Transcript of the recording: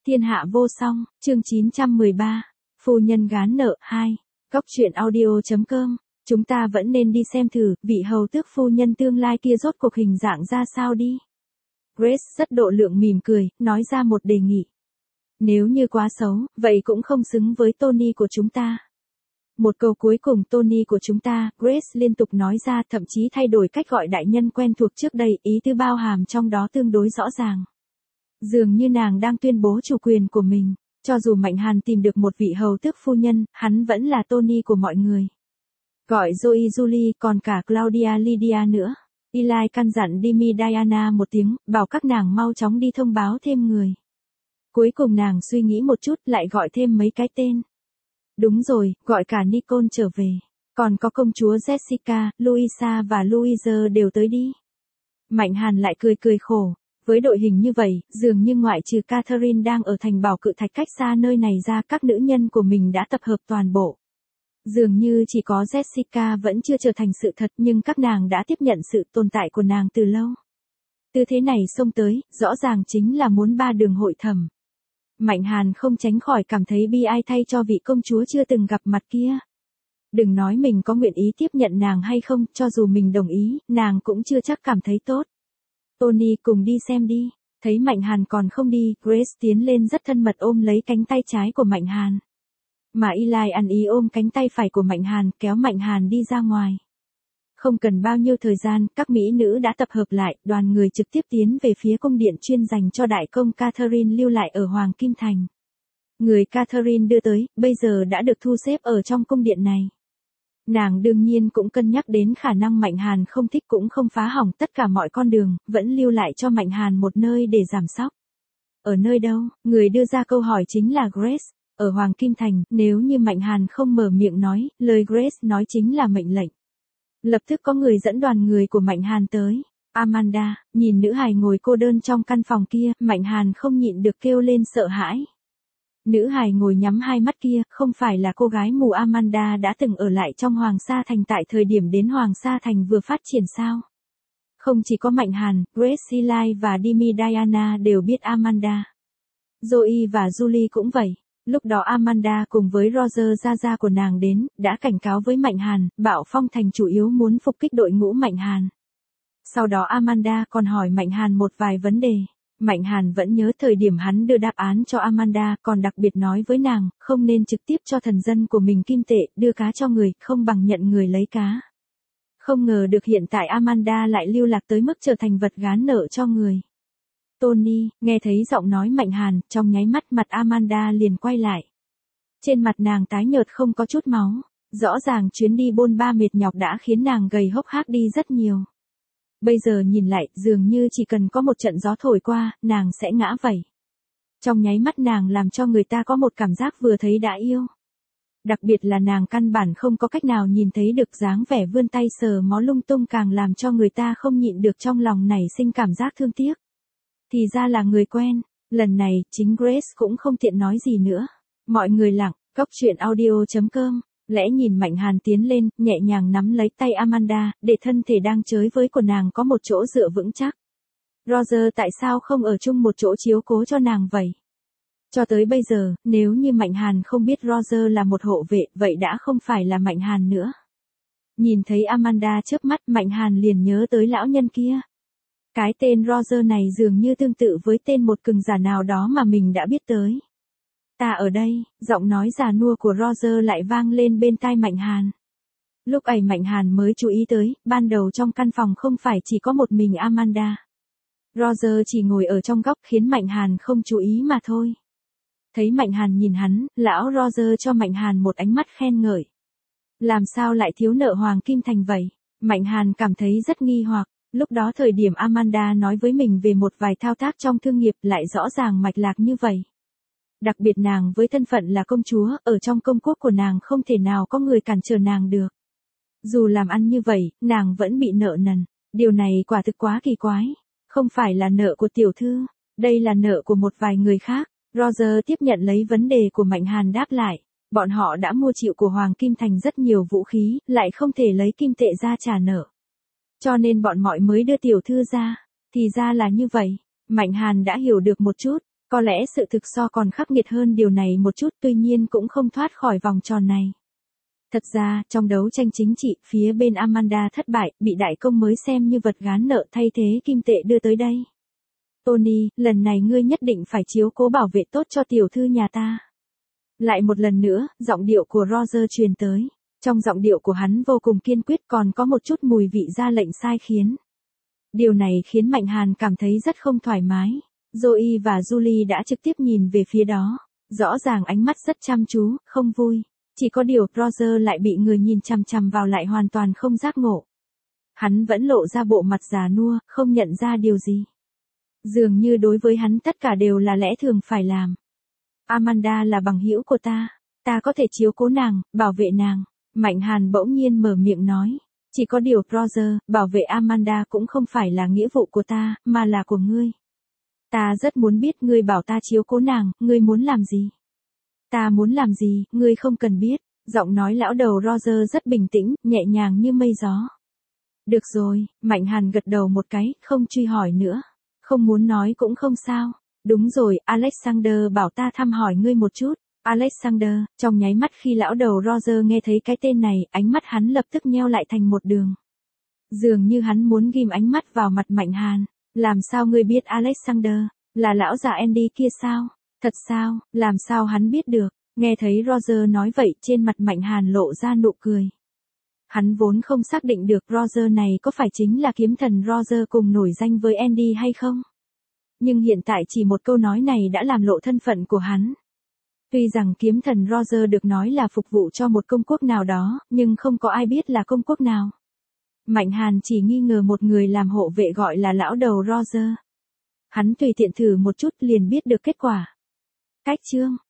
Thiên hạ vô song, chương 913, Phu nhân gán nợ 2, Cóc truyện audio.com, chúng ta vẫn nên đi xem thử, vị hầu tước phu nhân tương lai kia rốt cuộc hình dạng ra sao đi. Grace rất độ lượng mỉm cười, nói ra một đề nghị. Nếu như quá xấu, vậy cũng không xứng với Tony của chúng ta. Một câu cuối cùng Tony của chúng ta, Grace liên tục nói ra, thậm chí thay đổi cách gọi đại nhân quen thuộc trước đây, ý tứ bao hàm trong đó tương đối rõ ràng. Dường như nàng đang tuyên bố chủ quyền của mình, cho dù Mạnh Hàn tìm được một vị hầu tước phu nhân, hắn vẫn là Tony của mọi người. Gọi Zoe Julie còn cả Claudia Lydia nữa. Eli căn dặn Demi Diana một tiếng, bảo các nàng mau chóng đi thông báo thêm người. Cuối cùng nàng suy nghĩ một chút lại gọi thêm mấy cái tên. Đúng rồi, gọi cả Nicole trở về. Còn có công chúa Jessica, Louisa và Louise đều tới đi. Mạnh Hàn lại cười khổ. Với đội hình như vậy, dường như ngoại trừ Catherine đang ở thành bảo cự thạch cách xa nơi này ra, các nữ nhân của mình đã tập hợp toàn bộ. Dường như chỉ có Jessica vẫn chưa trở thành sự thật, nhưng các nàng đã tiếp nhận sự tồn tại của nàng từ lâu. Tư thế này xông tới, rõ ràng chính là muốn ba đường hội thẩm. Mạnh Hàn không tránh khỏi cảm thấy bi ai thay cho vị công chúa chưa từng gặp mặt kia. Đừng nói mình có nguyện ý tiếp nhận nàng hay không, cho dù mình đồng ý, nàng cũng chưa chắc cảm thấy tốt. Tony cùng đi xem đi. Thấy Mạnh Hàn còn không đi, Grace tiến lên rất thân mật ôm lấy cánh tay trái của Mạnh Hàn. Mà Eli ăn ý ôm cánh tay phải của Mạnh Hàn, kéo Mạnh Hàn đi ra ngoài. Không cần bao nhiêu thời gian, các mỹ nữ đã tập hợp lại, đoàn người trực tiếp tiến về phía cung điện chuyên dành cho đại công Catherine lưu lại ở Hoàng Kim Thành. Người Catherine đưa tới, bây giờ đã được thu xếp ở trong cung điện này. Nàng đương nhiên cũng cân nhắc đến khả năng Mạnh Hàn không thích cũng không phá hỏng tất cả mọi con đường, vẫn lưu lại cho Mạnh Hàn một nơi để giảm sóc. Ở nơi đâu? Người đưa ra câu hỏi chính là Grace. Ở Hoàng Kim Thành, nếu như Mạnh Hàn không mở miệng nói, lời Grace nói chính là mệnh lệnh. Lập tức có người dẫn đoàn người của Mạnh Hàn tới. Amanda, nhìn nữ hài ngồi cô đơn trong căn phòng kia, Mạnh Hàn không nhịn được kêu lên sợ hãi. Nữ hài ngồi nhắm hai mắt kia, không phải là cô gái mù Amanda đã từng ở lại trong Hoàng Sa Thành tại thời điểm đến Hoàng Sa Thành vừa phát triển sao? Không chỉ có Mạnh Hàn, Grace, Eli và Demi Diana đều biết Amanda. Zoe và Julie cũng vậy. Lúc đó Amanda cùng với Roger gia của nàng đến, đã cảnh cáo với Mạnh Hàn, bảo Phong Thành chủ yếu muốn phục kích đội ngũ Mạnh Hàn. Sau đó Amanda còn hỏi Mạnh Hàn một vài vấn đề. Mạnh Hàn vẫn nhớ thời điểm hắn đưa đáp án cho Amanda, còn đặc biệt nói với nàng, không nên trực tiếp cho thần dân của mình kim tệ, đưa cá cho người, không bằng nhận người lấy cá. Không ngờ được hiện tại Amanda lại lưu lạc tới mức trở thành vật gán nợ cho người. Tony, nghe thấy giọng nói Mạnh Hàn, trong nháy mắt mặt Amanda liền quay lại. Trên mặt nàng tái nhợt không có chút máu, rõ ràng chuyến đi bôn ba mệt nhọc đã khiến nàng gầy hốc hác đi rất nhiều. Bây giờ nhìn lại, dường như chỉ cần có một trận gió thổi qua, nàng sẽ ngã vậy. Trong nháy mắt nàng làm cho người ta có một cảm giác vừa thấy đã yêu. Đặc biệt là nàng căn bản không có cách nào nhìn thấy được dáng vẻ vươn tay sờ mó lung tung càng làm cho người ta không nhịn được trong lòng nảy sinh cảm giác thương tiếc. Thì ra là người quen, lần này chính Grace cũng không tiện nói gì nữa. Mọi người lặng, Cóc truyện audio.com. Lẽ nhìn Mạnh Hàn tiến lên, nhẹ nhàng nắm lấy tay Amanda, để thân thể đang chới với của nàng có một chỗ dựa vững chắc. Roger tại sao không ở chung một chỗ chiếu cố cho nàng vậy? Cho tới bây giờ, nếu như Mạnh Hàn không biết Roger là một hộ vệ, vậy đã không phải là Mạnh Hàn nữa. Nhìn thấy Amanda chớp mắt, Mạnh Hàn liền nhớ tới lão nhân kia. Cái tên Roger này dường như tương tự với tên một cường giả nào đó mà mình đã biết tới. Ta ở đây, giọng nói già nua của Roger lại vang lên bên tai Mạnh Hàn. Lúc ấy Mạnh Hàn mới chú ý tới, ban đầu trong căn phòng không phải chỉ có một mình Amanda. Roger chỉ ngồi ở trong góc khiến Mạnh Hàn không chú ý mà thôi. Thấy Mạnh Hàn nhìn hắn, lão Roger cho Mạnh Hàn một ánh mắt khen ngợi. Làm sao lại thiếu nợ Hoàng Kim Thành vậy? Mạnh Hàn cảm thấy rất nghi hoặc. Lúc đó thời điểm Amanda nói với mình về một vài thao tác trong thương nghiệp lại rõ ràng mạch lạc như vậy. Đặc biệt nàng với thân phận là công chúa, ở trong công quốc của nàng không thể nào có người cản trở nàng được. Dù làm ăn như vậy, nàng vẫn bị nợ nần. Điều này quả thực quá kỳ quái. Không phải là nợ của tiểu thư, đây là nợ của một vài người khác. Roger tiếp nhận lấy vấn đề của Mạnh Hàn đáp lại. Bọn họ đã mua chịu của Hoàng Kim Thành rất nhiều vũ khí, lại không thể lấy kim tệ ra trả nợ. Cho nên bọn mọi mới đưa tiểu thư ra. Thì ra là như vậy. Mạnh Hàn đã hiểu được một chút. Có lẽ sự thực so còn khắc nghiệt hơn điều này một chút, tuy nhiên cũng không thoát khỏi vòng tròn này. Thật ra, trong đấu tranh chính trị, phía bên Amanda thất bại, bị đại công mới xem như vật gán nợ thay thế kim tệ đưa tới đây. Tony, lần này ngươi nhất định phải chiếu cố bảo vệ tốt cho tiểu thư nhà ta. Lại một lần nữa, giọng điệu của Roger truyền tới. Trong giọng điệu của hắn vô cùng kiên quyết, còn có một chút mùi vị ra lệnh sai khiến. Điều này khiến Mạnh Hàn cảm thấy rất không thoải mái. Zoe và Julie đã trực tiếp nhìn về phía đó. Rõ ràng ánh mắt rất chăm chú, không vui. Chỉ có điều Roger lại bị người nhìn chằm chằm vào lại hoàn toàn không giác ngộ. Hắn vẫn lộ ra bộ mặt già nua, không nhận ra điều gì. Dường như đối với hắn tất cả đều là lẽ thường phải làm. Amanda là bằng hữu của ta. Ta có thể chiếu cố nàng, bảo vệ nàng. Mạnh Hàn bỗng nhiên mở miệng nói. Chỉ có điều Roger, bảo vệ Amanda cũng không phải là nghĩa vụ của ta, mà là của ngươi. Ta rất muốn biết ngươi bảo ta chiếu cố nàng, ngươi muốn làm gì? Ta muốn làm gì, ngươi không cần biết. Giọng nói lão đầu Roger rất bình tĩnh, nhẹ nhàng như mây gió. Được rồi, Mạnh Hàn gật đầu một cái, không truy hỏi nữa. Không muốn nói cũng không sao. Đúng rồi, Alexander bảo ta thăm hỏi ngươi một chút. Alexander, trong nháy mắt khi lão đầu Roger nghe thấy cái tên này, ánh mắt hắn lập tức nheo lại thành một đường. Dường như hắn muốn ghim ánh mắt vào mặt Mạnh Hàn. Làm sao ngươi biết Alexander? Là lão già Andy kia sao? Thật sao? Làm sao hắn biết được? Nghe thấy Roger nói vậy, trên mặt Mạnh Hàn lộ ra nụ cười. Hắn vốn không xác định được Roger này có phải chính là kiếm thần Roger cùng nổi danh với Andy hay không. Nhưng hiện tại chỉ một câu nói này đã làm lộ thân phận của hắn. Tuy rằng kiếm thần Roger được nói là phục vụ cho một công quốc nào đó, nhưng không có ai biết là công quốc nào. Mạnh Hàn chỉ nghi ngờ một người làm hộ vệ gọi là lão đầu Roger. Hắn tùy tiện thử một chút liền biết được kết quả. Cách chương